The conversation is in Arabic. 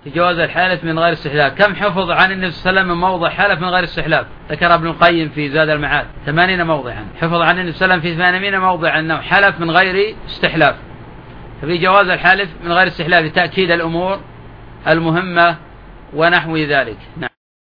في جواز الحلف من غير استحلاف. كم حفظ عن النبي صلى الله عليه وسلم من موضع حلف من غير استحلاف؟ ذكر ابن القيم في زاد المعاد 80 موضعا حفظ عن النبي صلى الله عليه وسلم في 80 موضعا أنه حلف من غير استحلاف. ففي جواز الحلف من غير استحلاف لتأكيد الأمور المهمة ونحو ذلك. نعم.